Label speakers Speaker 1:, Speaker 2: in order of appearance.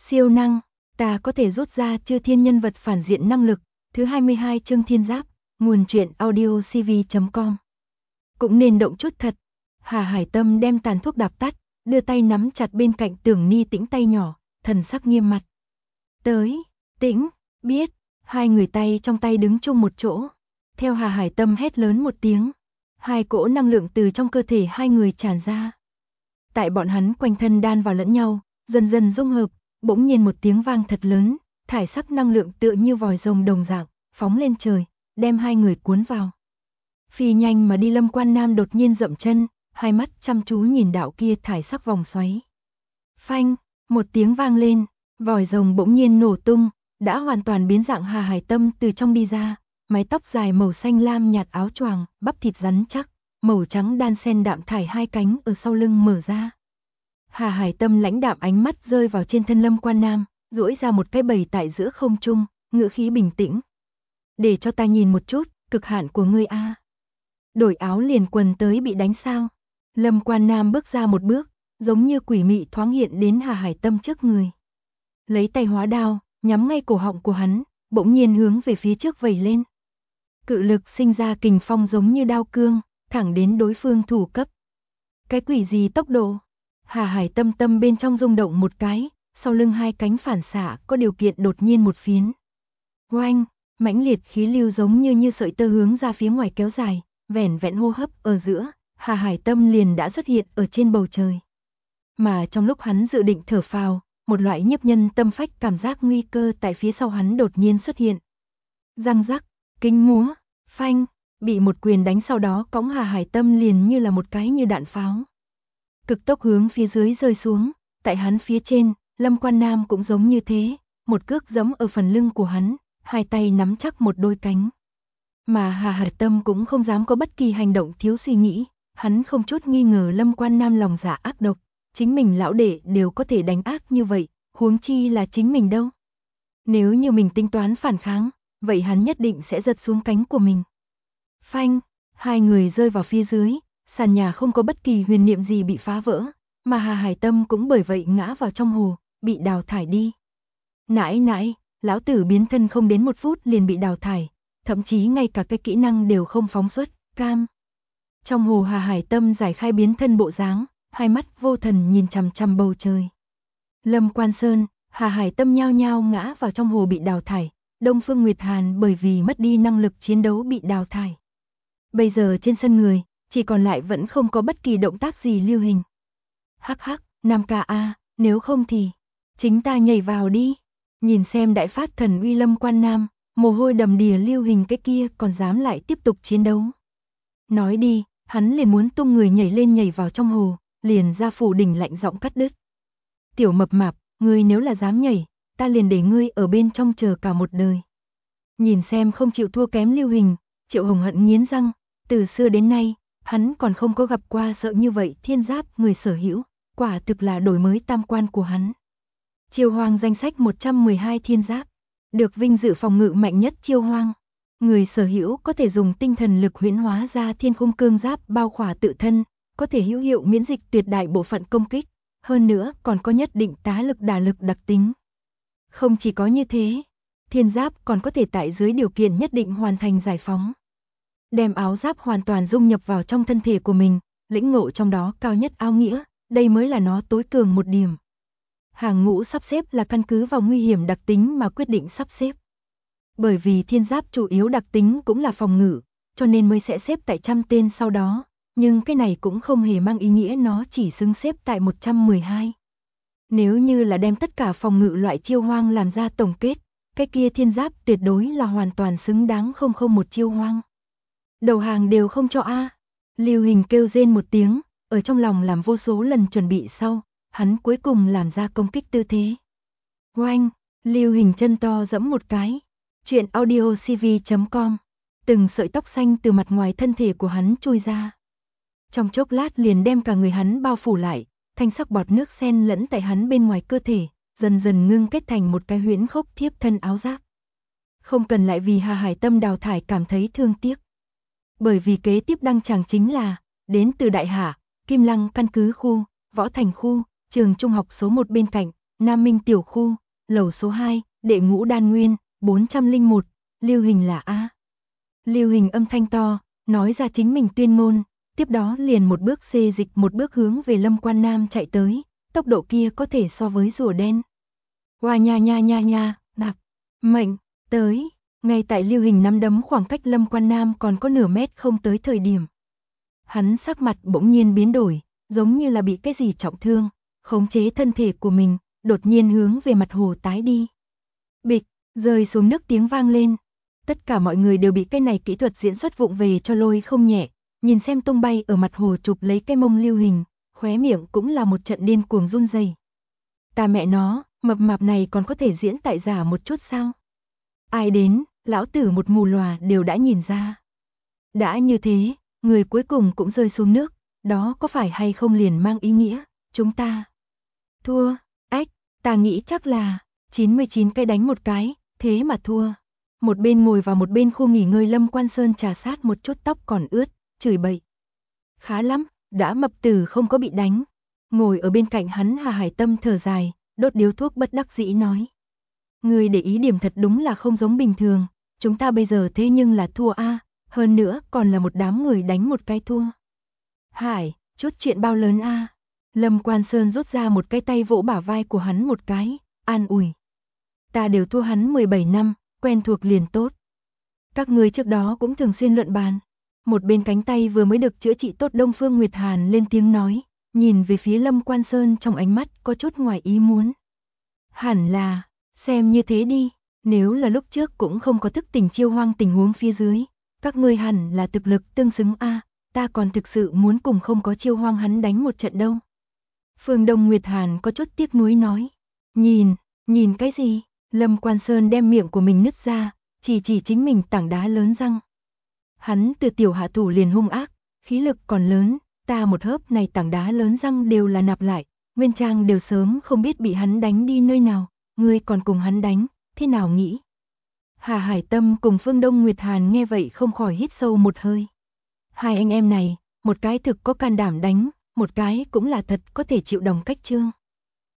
Speaker 1: Siêu năng, ta có thể rút ra chư thiên nhân vật phản diện năng lực, thứ 22 chương thiên giáp, nguồn truyện audio cv.com. Cũng nên động chút thật. Hà Hải Tâm đem tàn thuốc đạp tắt, đưa tay nắm chặt bên cạnh Tưởng Ni Tĩnh tay nhỏ, thần sắc nghiêm mặt. Tới, Tĩnh, biết, hai người tay trong tay đứng chung một chỗ. Theo Hà Hải Tâm hét lớn một tiếng, hai cỗ năng lượng từ trong cơ thể hai người tràn ra. Tại bọn hắn quanh thân đan vào lẫn nhau, dần dần dung hợp, bỗng nhiên một tiếng vang thật lớn, thải sắc năng lượng tựa như vòi rồng đồng dạng, phóng lên trời, đem hai người cuốn vào. Phi nhanh mà đi Lâm Quan Nam đột nhiên dậm chân, hai mắt chăm chú nhìn đạo kia thải sắc vòng xoáy. Phanh, một tiếng vang lên, vòi rồng bỗng nhiên nổ tung, đã hoàn toàn biến dạng. Hà Hải Tâm từ trong đi ra, mái tóc dài màu xanh lam nhạt, áo choàng, bắp thịt rắn chắc, màu trắng đan xen đạm thải, hai cánh ở sau lưng mở ra. Hà Hải Tâm lãnh đạm ánh mắt rơi vào trên thân Lâm Quan Nam, duỗi ra một cái bầy tại giữa không trung, ngữ khí bình tĩnh. Để cho ta nhìn một chút, cực hạn của ngươi a. Đổi áo liền quần tới bị đánh sao? Lâm Quan Nam bước ra một bước, giống như quỷ mị thoáng hiện đến Hà Hải Tâm trước người. Lấy tay hóa đao, nhắm ngay cổ họng của hắn, bỗng nhiên hướng về phía trước vẩy lên. Cự lực sinh ra kình phong giống như đao cương, thẳng đến đối phương thủ cấp. Cái quỷ gì tốc độ? Hà Hải Tâm tâm bên trong rung động một cái, sau lưng hai cánh phản xạ có điều kiện đột nhiên một phiến. Oanh, mãnh liệt khí lưu giống như sợi tơ hướng ra phía ngoài kéo dài, vẻn vẹn hô hấp ở giữa, Hà Hải Tâm liền đã xuất hiện ở trên bầu trời. Mà trong lúc hắn dự định thở phào, một loại nhiếp nhân tâm phách cảm giác nguy cơ tại phía sau hắn đột nhiên xuất hiện. Răng rắc, kinh múa, phanh, bị một quyền đánh sau đó cõng Hà Hải Tâm liền như là một cái như đạn pháo. Cực tốc hướng phía dưới rơi xuống, tại hắn phía trên, Lâm Quan Nam cũng giống như thế, một cước giẫm ở phần lưng của hắn, hai tay nắm chắc một đôi cánh. Mà Hà Hải Tâm cũng không dám có bất kỳ hành động thiếu suy nghĩ, hắn không chút nghi ngờ Lâm Quan Nam lòng dạ ác độc, chính mình lão đệ đều có thể đánh ác như vậy, huống chi là chính mình đâu. Nếu như mình tính toán phản kháng, vậy hắn nhất định sẽ giật xuống cánh của mình. Phanh, hai người rơi vào phía dưới, sàn nhà không có bất kỳ huyền niệm gì bị phá vỡ, mà Hà Hải Tâm cũng bởi vậy ngã vào trong hồ, bị đào thải đi. Nãi nãi, lão tử biến thân không đến 1 phút liền bị đào thải, thậm chí ngay cả cái kỹ năng đều không phóng xuất, cam. Trong hồ Hà Hải Tâm giải khai biến thân bộ dáng, hai mắt vô thần nhìn chằm chằm bầu trời. Lâm Quan Sơn, Hà Hải Tâm nhao nhao ngã vào trong hồ bị đào thải, Đông Phương Nguyệt Hàn bởi vì mất đi năng lực chiến đấu bị đào thải. Bây giờ trên sân người, chỉ còn lại vẫn không có bất kỳ động tác gì Lưu Hình. Hắc hắc, Nam ca a, nếu không thì chính ta nhảy vào đi. Nhìn xem đại phát thần uy Lâm Quan Nam, mồ hôi đầm đìa Lưu Hình cái kia còn dám lại tiếp tục chiến đấu. Nói đi, hắn liền muốn tung người nhảy lên nhảy vào trong hồ, liền ra phủ đỉnh lạnh giọng cắt đứt. Tiểu mập mạp, ngươi nếu là dám nhảy, ta liền để ngươi ở bên trong chờ cả một đời. Nhìn xem không chịu thua kém Lưu Hình, Triệu Hồng Hận nghiến răng, từ xưa đến nay, hắn còn không có gặp qua sợ như vậy thiên giáp người sở hữu, quả thực là đổi mới tam quan của hắn. Chiêu Hoang danh sách 112 thiên giáp, được vinh dự phòng ngự mạnh nhất Chiêu Hoang. Người sở hữu có thể dùng tinh thần lực huyễn hóa ra thiên khung cương giáp bao khỏa tự thân, có thể hữu hiệu miễn dịch tuyệt đại bộ phận công kích, hơn nữa còn có nhất định tá lực đả lực đặc tính. Không chỉ có như thế, thiên giáp còn có thể tại dưới điều kiện nhất định hoàn thành giải phóng. Đem áo giáp hoàn toàn dung nhập vào trong thân thể của mình, lĩnh ngộ trong đó cao nhất áo nghĩa, đây mới là nó tối cường một điểm. Hàng ngũ sắp xếp là căn cứ vào nguy hiểm đặc tính mà quyết định sắp xếp. Bởi vì thiên giáp chủ yếu đặc tính cũng là phòng ngự, cho nên mới sẽ xếp tại 100 tên sau đó, nhưng cái này cũng không hề mang ý nghĩa nó chỉ xứng xếp tại 112. Nếu như là đem tất cả phòng ngự loại Chiêu Hoang làm ra tổng kết, cái kia thiên giáp tuyệt đối là hoàn toàn xứng đáng 001 Chiêu Hoang. Đầu hàng đều không cho a. Lưu Hình kêu rên một tiếng, ở trong lòng làm vô số lần chuẩn bị sau, hắn cuối cùng làm ra công kích tư thế. Oanh, Lưu Hình chân to giẫm một cái. Chuyện audio cv.com. Từng sợi tóc xanh từ mặt ngoài thân thể của hắn chui ra. Trong chốc lát liền đem cả người hắn bao phủ lại, thanh sắc bọt nước xen lẫn tại hắn bên ngoài cơ thể, dần dần ngưng kết thành một cái huyễn khốc thiếp thân áo giáp. Không cần lại vì Hà Hải Tâm đào thải cảm thấy thương tiếc. Bởi vì kế tiếp đăng tràng chính là, đến từ Đại Hạ, Kim Lăng căn cứ khu, Võ Thành khu, trường trung học số 1 bên cạnh, Nam Minh tiểu khu, lầu số 2, đệ ngũ đan nguyên, 401, Lưu Hình là A. Lưu Hình âm thanh to, nói ra chính mình tuyên ngôn, tiếp đó liền một bước xê dịch một bước hướng về Lâm Quan Nam chạy tới, tốc độ kia có thể so với rùa đen. Hoa nha nha nha nha, đạp, mệnh, tới, ngay tại Lưu Hình nắm đấm khoảng cách Lâm Quan Nam còn có nửa mét không tới thời điểm. Hắn sắc mặt bỗng nhiên biến đổi, giống như là bị cái gì trọng thương, khống chế thân thể của mình, đột nhiên hướng về mặt hồ tái đi. Bịch, rơi xuống nước tiếng vang lên. Tất cả mọi người đều bị cái này kỹ thuật diễn xuất vụng về cho lôi không nhẹ, nhìn xem tung bay ở mặt hồ chụp lấy cái mông Lưu Hình, khóe miệng cũng là một trận điên cuồng run rẩy. Ta mẹ nó, mập mạp này còn có thể diễn tại giả một chút sao? Ai đến, lão tử một mù lòa đều đã nhìn ra. Đã như thế, người cuối cùng cũng rơi xuống nước, đó có phải hay không liền mang ý nghĩa, chúng ta thua, ách, ta nghĩ chắc là 99 cái đánh một cái, thế mà thua. Một bên ngồi vào một bên khu nghỉ ngơi Lâm Quan Sơn trà sát một chút tóc còn ướt, chửi bậy. Khá lắm, đã mập từ không có bị đánh. Ngồi ở bên cạnh hắn Hà Hải Tâm thở dài, đốt điếu thuốc bất đắc dĩ nói. Người để ý điểm thật đúng là không giống bình thường, chúng ta bây giờ thế nhưng là thua a, hơn nữa còn là một đám người đánh một cái thua. Hải, chút chuyện bao lớn a. Lâm Quan Sơn rút ra một cái tay vỗ bả vai của hắn một cái, an ủi. Ta đều thua hắn 17 năm, quen thuộc liền tốt. Các người trước đó cũng thường xuyên luận bàn. Một bên cánh tay vừa mới được chữa trị tốt Đông Phương Nguyệt Hàn lên tiếng nói, nhìn về phía Lâm Quan Sơn trong ánh mắt có chút ngoài ý muốn. Hẳn là, xem như thế đi, nếu là lúc trước cũng không có thức tỉnh chiêu hoang tình huống phía dưới, các ngươi hẳn là thực lực tương xứng a, ta còn thực sự muốn cùng không có chiêu hoang hắn đánh một trận đâu. Phương Đông Nguyệt Hàn có chút tiếc nuối nói, nhìn cái gì? Lâm Quan Sơn đem miệng của mình nứt ra, chỉ chính mình tảng đá lớn răng. Hắn từ tiểu hạ thủ liền hung ác, khí lực còn lớn, ta một hớp này tảng đá lớn răng đều là nạp lại, nguyên trang đều sớm không biết bị hắn đánh đi nơi nào, ngươi còn cùng hắn đánh, thế nào nghĩ? Hà Hải Tâm cùng Phương Đông Nguyệt Hàn nghe vậy không khỏi hít sâu một hơi. Hai anh em này, một cái thực có can đảm đánh, một cái cũng là thật có thể chịu đồng cách chương.